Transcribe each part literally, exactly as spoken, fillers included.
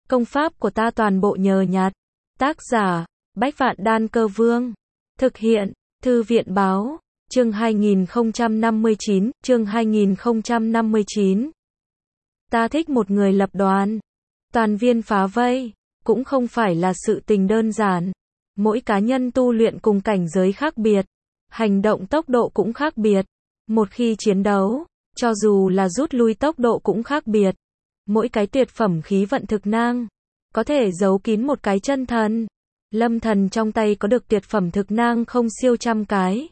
Công pháp của ta toàn bộ nhờ nhặt. Tác giả, Bách Vạn Đan Cơ Vương. Thực hiện, Thư viện Báo. Chương hai nghìn không trăm năm mươi chín, chương hai nghìn không trăm năm mươi chín. Ta thích một người lập đoàn. Toàn viên phá vây, cũng không phải là sự tình đơn giản. Mỗi cá nhân tu luyện cùng cảnh giới khác biệt. Hành động tốc độ cũng khác biệt. Một khi chiến đấu, cho dù là rút lui tốc độ cũng khác biệt. Mỗi cái tuyệt phẩm khí vận thực năng, có thể giấu kín một cái chân thần. Lâm Thần trong tay có được tuyệt phẩm thực năng không siêu trăm cái.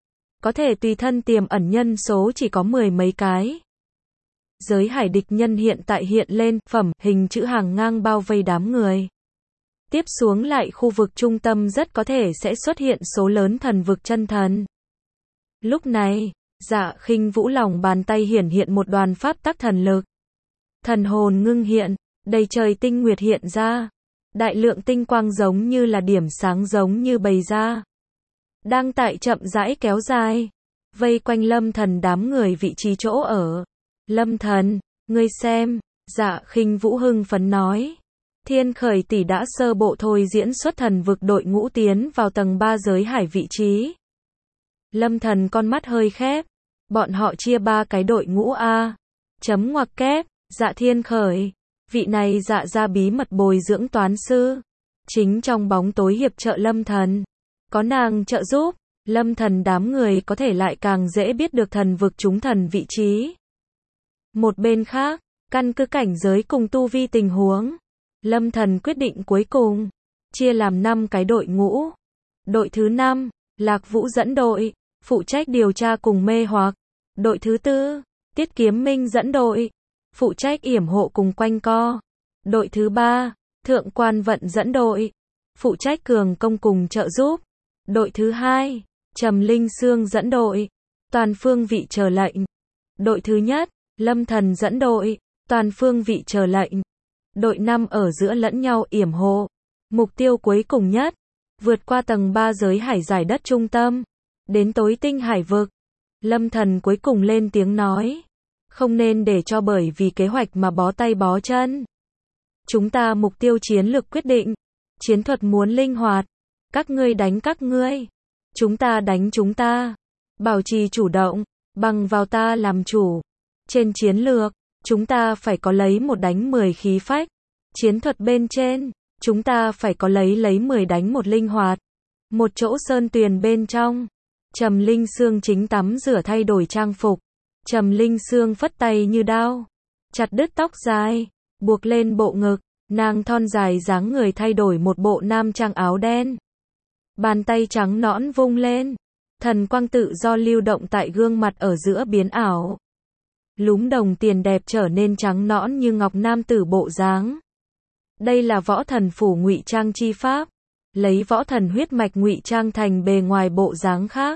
Có thể tùy thân tiềm ẩn nhân số chỉ có mười mấy cái. Giới hải địch nhân hiện tại hiện lên, phẩm, hình chữ hàng ngang bao vây đám người. Tiếp xuống lại khu vực trung tâm rất có thể sẽ xuất hiện số lớn thần vực chân thần. Lúc này, Dạ Khinh Vũ lòng bàn tay hiển hiện một đoàn pháp tắc thần lực. Thần hồn ngưng hiện, đầy trời tinh nguyệt hiện ra. Đại lượng tinh quang giống như là điểm sáng giống như bày ra. Đang tại chậm rãi kéo dài. Vây quanh Lâm Thần đám người vị trí chỗ ở. Lâm Thần, ngươi xem, Dạ Khinh Vũ hưng phấn nói. Thiên Khởi tỷ đã sơ bộ thôi diễn xuất thần vực đội ngũ tiến vào tầng ba giới hải vị trí. Lâm Thần con mắt hơi khép. Bọn họ chia ba cái đội ngũ A. Chấm ngoặc kép, Dạ Thiên Khởi. Vị này Dạ gia bí mật bồi dưỡng toán sư. Chính trong bóng tối hiệp trợ Lâm Thần. Có nàng trợ giúp, Lâm Thần đám người có thể lại càng dễ biết được thần vực chúng thần vị trí. Một bên khác, căn cứ cảnh giới cùng tu vi tình huống. Lâm Thần quyết định cuối cùng, chia làm năm cái đội ngũ. Đội thứ năm, Lạc Vũ dẫn đội, phụ trách điều tra cùng mê hoặc. Đội thứ tư, Tiết Kiếm Minh dẫn đội, phụ trách yểm hộ cùng quanh co. Đội thứ ba, Thượng Quan Vận dẫn đội, phụ trách cường công cùng trợ giúp. Đội thứ hai, Trầm Linh Sương dẫn đội, toàn phương vị chờ lệnh. Đội thứ nhất, Lâm Thần dẫn đội, toàn phương vị chờ lệnh. Đội năm ở giữa lẫn nhau yểm hộ. Mục tiêu cuối cùng nhất, vượt qua tầng ba giới hải giải đất trung tâm, đến tối tinh hải vực. Lâm Thần cuối cùng lên tiếng nói, không nên để cho bởi vì kế hoạch mà bó tay bó chân. Chúng ta mục tiêu chiến lược quyết định, chiến thuật muốn linh hoạt, các ngươi đánh các ngươi, chúng ta đánh chúng ta, bảo trì chủ động, bằng vào ta làm chủ. Trên chiến lược, chúng ta phải có lấy một đánh mười khí phách, chiến thuật bên trên, chúng ta phải có lấy lấy mười đánh một linh hoạt. Một chỗ sơn tuyền bên trong, Trầm Linh Sương chính tắm rửa thay đổi trang phục. Trầm Linh Sương phất tay như đao, chặt đứt tóc dài, buộc lên bộ ngực, nàng thon dài dáng người thay đổi một bộ nam trang áo đen. Bàn tay trắng nõn vung lên, thần quang tự do lưu động tại gương mặt ở giữa biến ảo. Lúm đồng tiền đẹp trở nên trắng nõn như ngọc nam tử bộ dáng. Đây là võ thần phủ ngụy trang chi pháp, lấy võ thần huyết mạch ngụy trang thành bề ngoài bộ dáng khác.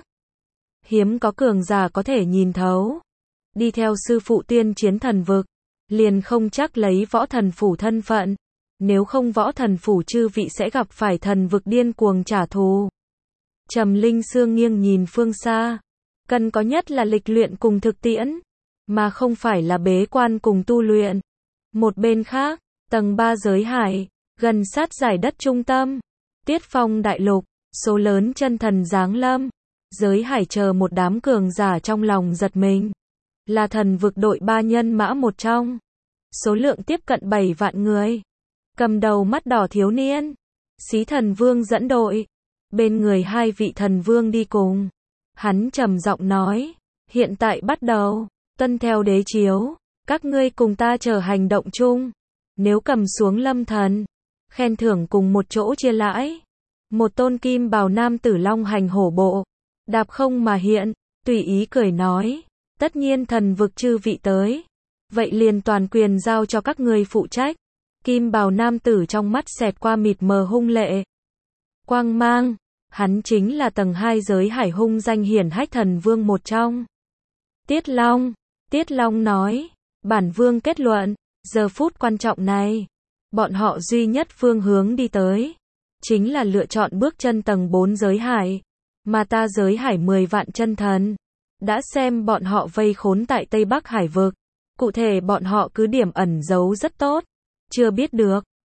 Hiếm có cường giả có thể nhìn thấu. Đi theo sư phụ tiên chiến thần vực, liền không chắc lấy võ thần phủ thân phận. Nếu không võ thần phủ chư vị sẽ gặp phải thần vực điên cuồng trả thù. Trầm Linh Sương nghiêng nhìn phương xa. Cần có nhất là lịch luyện cùng thực tiễn, mà không phải là bế quan cùng tu luyện. Một bên khác, tầng ba giới hải, gần sát giải đất trung tâm, Tiết Phong đại lục, số lớn chân thần giáng lâm. Giới hải chờ một đám cường giả trong lòng giật mình. Là thần vực đội ba nhân mã một trong. Số lượng tiếp cận bảy vạn người. Cầm đầu mắt đỏ thiếu niên, Xí Thần Vương dẫn đội. Bên người hai vị thần vương đi cùng. Hắn trầm giọng nói, hiện tại bắt đầu, tuân theo đế chiếu, các ngươi cùng ta chờ hành động chung. Nếu cầm xuống Lâm Thần, khen thưởng cùng một chỗ chia lãi. Một tôn kim bào nam tử long hành hổ bộ, đạp không mà hiện, tùy ý cười nói, tất nhiên thần vực chư vị tới, vậy liền toàn quyền giao cho các ngươi phụ trách. Kim bào nam tử trong mắt xẹt qua mịt mờ hung lệ. Quang mang, hắn chính là tầng hai giới hải hung danh hiển hách thần vương một trong. Tiết Long, Tiết Long nói, bản vương kết luận, giờ phút quan trọng này, bọn họ duy nhất phương hướng đi tới, chính là lựa chọn bước chân tầng bốn giới hải, mà ta giới hải mười vạn chân thần, đã xem bọn họ vây khốn tại Tây Bắc Hải vực, cụ thể bọn họ cứ điểm ẩn giấu rất tốt, chưa biết được,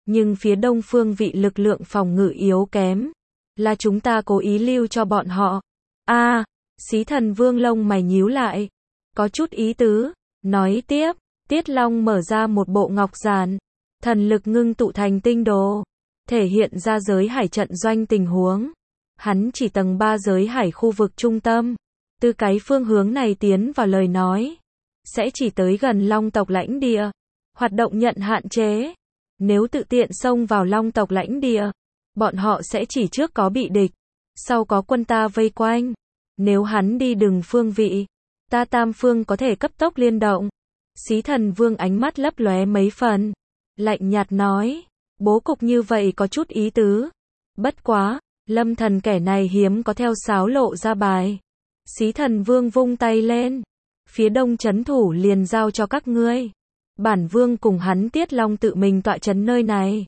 Nhưng phía đông phương vị lực lượng phòng ngự yếu kém. Là chúng ta cố ý lưu cho bọn họ. a à, Xí Thần Vương lông mày nhíu lại. Có chút ý tứ. Nói tiếp, Tiết Long mở ra một bộ ngọc giản. Thần lực ngưng tụ thành tinh đồ. Thể hiện ra giới hải trận doanh tình huống. Hắn chỉ tầng ba giới hải khu vực trung tâm. Từ cái phương hướng này tiến vào lời nói. Sẽ chỉ tới gần Long tộc lãnh địa. Hoạt động nhận hạn chế. Nếu tự tiện xông vào Long tộc lãnh địa. Bọn họ sẽ chỉ trước có bị địch. Sau có quân ta vây quanh. Nếu hắn đi đường phương vị. Ta tam phương có thể cấp tốc liên động. Xí Thần Vương ánh mắt lấp lóe mấy phần. Lạnh nhạt nói. Bố cục như vậy có chút ý tứ. Bất quá, Lâm Thần kẻ này hiếm có theo sáo lộ ra bài. Xí Thần Vương vung tay lên. Phía đông trấn thủ liền giao cho các ngươi. Bản vương cùng hắn Tiết Long tự mình tọa trấn nơi này.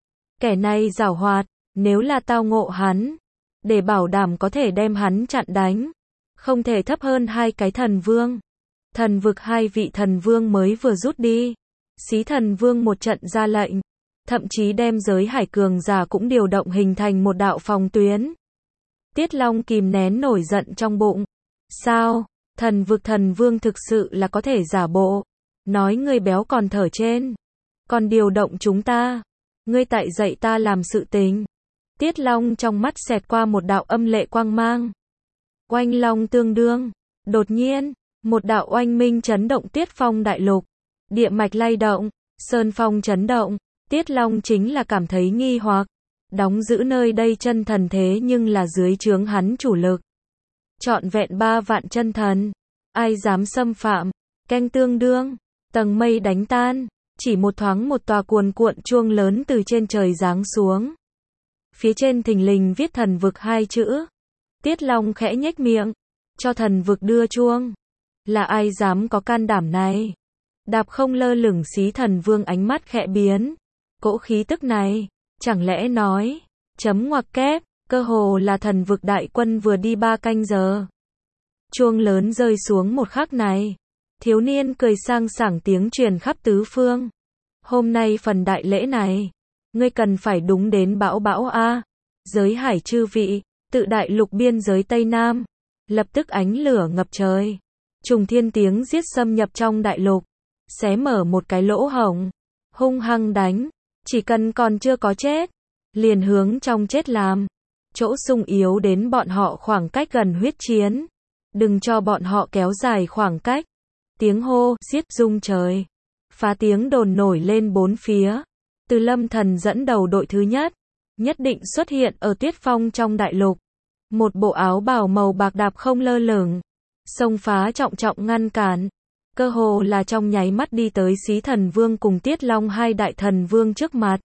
Kẻ này giảo hoạt, nếu là tao ngộ hắn. Để bảo đảm có thể đem hắn chặn đánh. Không thể thấp hơn hai cái thần vương. Thần vực hai vị thần vương mới vừa rút đi. Xí Thần Vương một trận ra lệnh. Thậm chí đem giới hải cường giả cũng điều động hình thành một đạo phòng tuyến. Tiết Long kìm nén nổi giận trong bụng. Sao? Thần vực thần vương thực sự là có thể giả bộ. Nói người béo còn thở trên. Còn điều động chúng ta. Ngươi tại dạy ta làm sự tình. Tiết Long trong mắt xẹt qua một đạo âm lệ quang mang. Oanh long tương đương. Đột nhiên, một đạo oanh minh chấn động Tiết Phong đại lục. Địa mạch lay động, sơn phong chấn động. Tiết Long chính là cảm thấy nghi hoặc. Đóng giữ nơi đây chân thần thế nhưng là dưới trướng hắn chủ lực. Trọn vẹn ba vạn chân thần. Ai dám xâm phạm. Canh tương đương. Tầng mây đánh tan. Chỉ một thoáng một tòa cuồn cuộn chuông lớn từ trên trời giáng xuống. Phía trên thình lình viết thần vực hai chữ. Tiết Long khẽ nhếch miệng. Cho thần vực đưa chuông. Là ai dám có can đảm này? Đạp không lơ lửng Xí Thần Vương ánh mắt khẽ biến. Cỗ khí tức này, chẳng lẽ nói, chấm ngoặc kép, cơ hồ là thần vực đại quân vừa đi ba canh giờ. Chuông lớn rơi xuống một khắc này. Thiếu niên cười sang sảng tiếng truyền khắp tứ phương. Hôm nay phần đại lễ này, ngươi cần phải đúng đến bão bão a. Giới hải chư vị, tự đại lục biên giới Tây Nam. Lập tức ánh lửa ngập trời. Trùng thiên tiếng giết xâm nhập trong đại lục. Xé mở một cái lỗ hổng. Hung hăng đánh. Chỉ cần còn chưa có chết. Liền hướng trong chết làm. Chỗ sung yếu đến bọn họ khoảng cách gần huyết chiến. Đừng cho bọn họ kéo dài khoảng cách. Tiếng hô, giết rung trời. Phá tiếng đồn nổi lên bốn phía. Từ Lâm Thần dẫn đầu đội thứ nhất. Nhất định xuất hiện ở Tiết Phong trong đại lục. Một bộ áo bào màu bạc đạp không lơ lửng. Xông phá trọng trọng ngăn cản. Cơ hồ là trong nháy mắt đi tới Xí Thần Vương cùng Tiết Long hai đại thần vương trước mặt.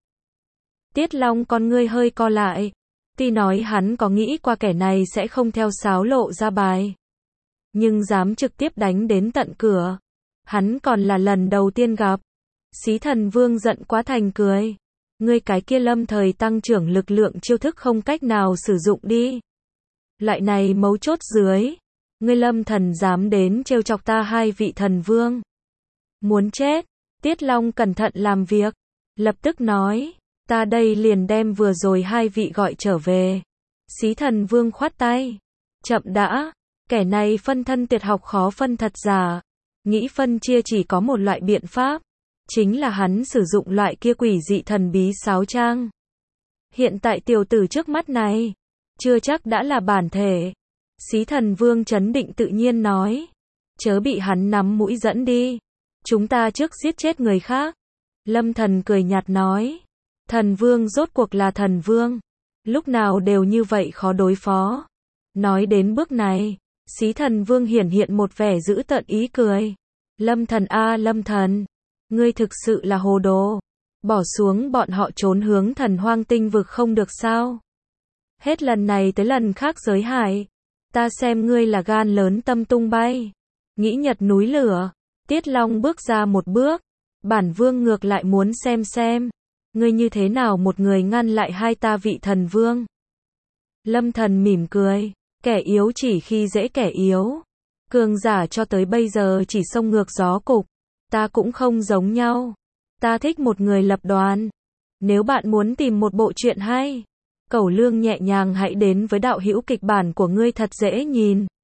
Tiết Long con ngươi hơi co lại. Tuy nói hắn có nghĩ qua kẻ này sẽ không theo sáo lộ ra bài. Nhưng dám trực tiếp đánh đến tận cửa. Hắn còn là lần đầu tiên gặp. Xí Thần Vương giận quá thành cười. Ngươi cái kia lâm thời tăng trưởng lực lượng chiêu thức không cách nào sử dụng đi. Loại này mấu chốt dưới. Ngươi Lâm Thần dám đến trêu chọc ta hai vị thần vương. Muốn chết. Tiết Long cẩn thận làm việc. Lập tức nói. Ta đây liền đem vừa rồi hai vị gọi trở về. Xí Thần Vương khoát tay. Chậm đã. Kẻ này phân thân tuyệt học khó phân thật giả. Nghĩ phân chia chỉ có một loại biện pháp. Chính là hắn sử dụng loại kia quỷ dị thần bí sáo trang. Hiện tại tiểu tử trước mắt này. Chưa chắc đã là bản thể. Xí Thần Vương trấn định tự nhiên nói. Chớ bị hắn nắm mũi dẫn đi. Chúng ta trước giết chết người khác. Lâm Thần cười nhạt nói. Thần Vương rốt cuộc là thần Vương. Lúc nào đều như vậy khó đối phó. Nói đến bước này. Xí Thần Vương hiển hiện một vẻ dữ tợn ý cười. Lâm Thần a Lâm Thần. Ngươi thực sự là hồ đồ. Bỏ xuống bọn họ trốn hướng thần hoang tinh vực không được sao. Hết lần này tới lần khác giới hải. Ta xem ngươi là gan lớn tâm tung bay. Nghĩ nhật núi lửa. Tiết Long bước ra một bước. Bản vương ngược lại muốn xem xem. Ngươi như thế nào một người ngăn lại hai ta vị thần vương. Lâm Thần mỉm cười. Kẻ yếu chỉ khi dễ kẻ yếu. Cường giả cho tới bây giờ chỉ xông ngược gió cục. Ta cũng không giống nhau. Ta thích một người lập đoàn. Nếu bạn muốn tìm một bộ truyện hay, cẩu lương nhẹ nhàng hãy đến với đạo hữu kịch bản của ngươi thật dễ nhìn.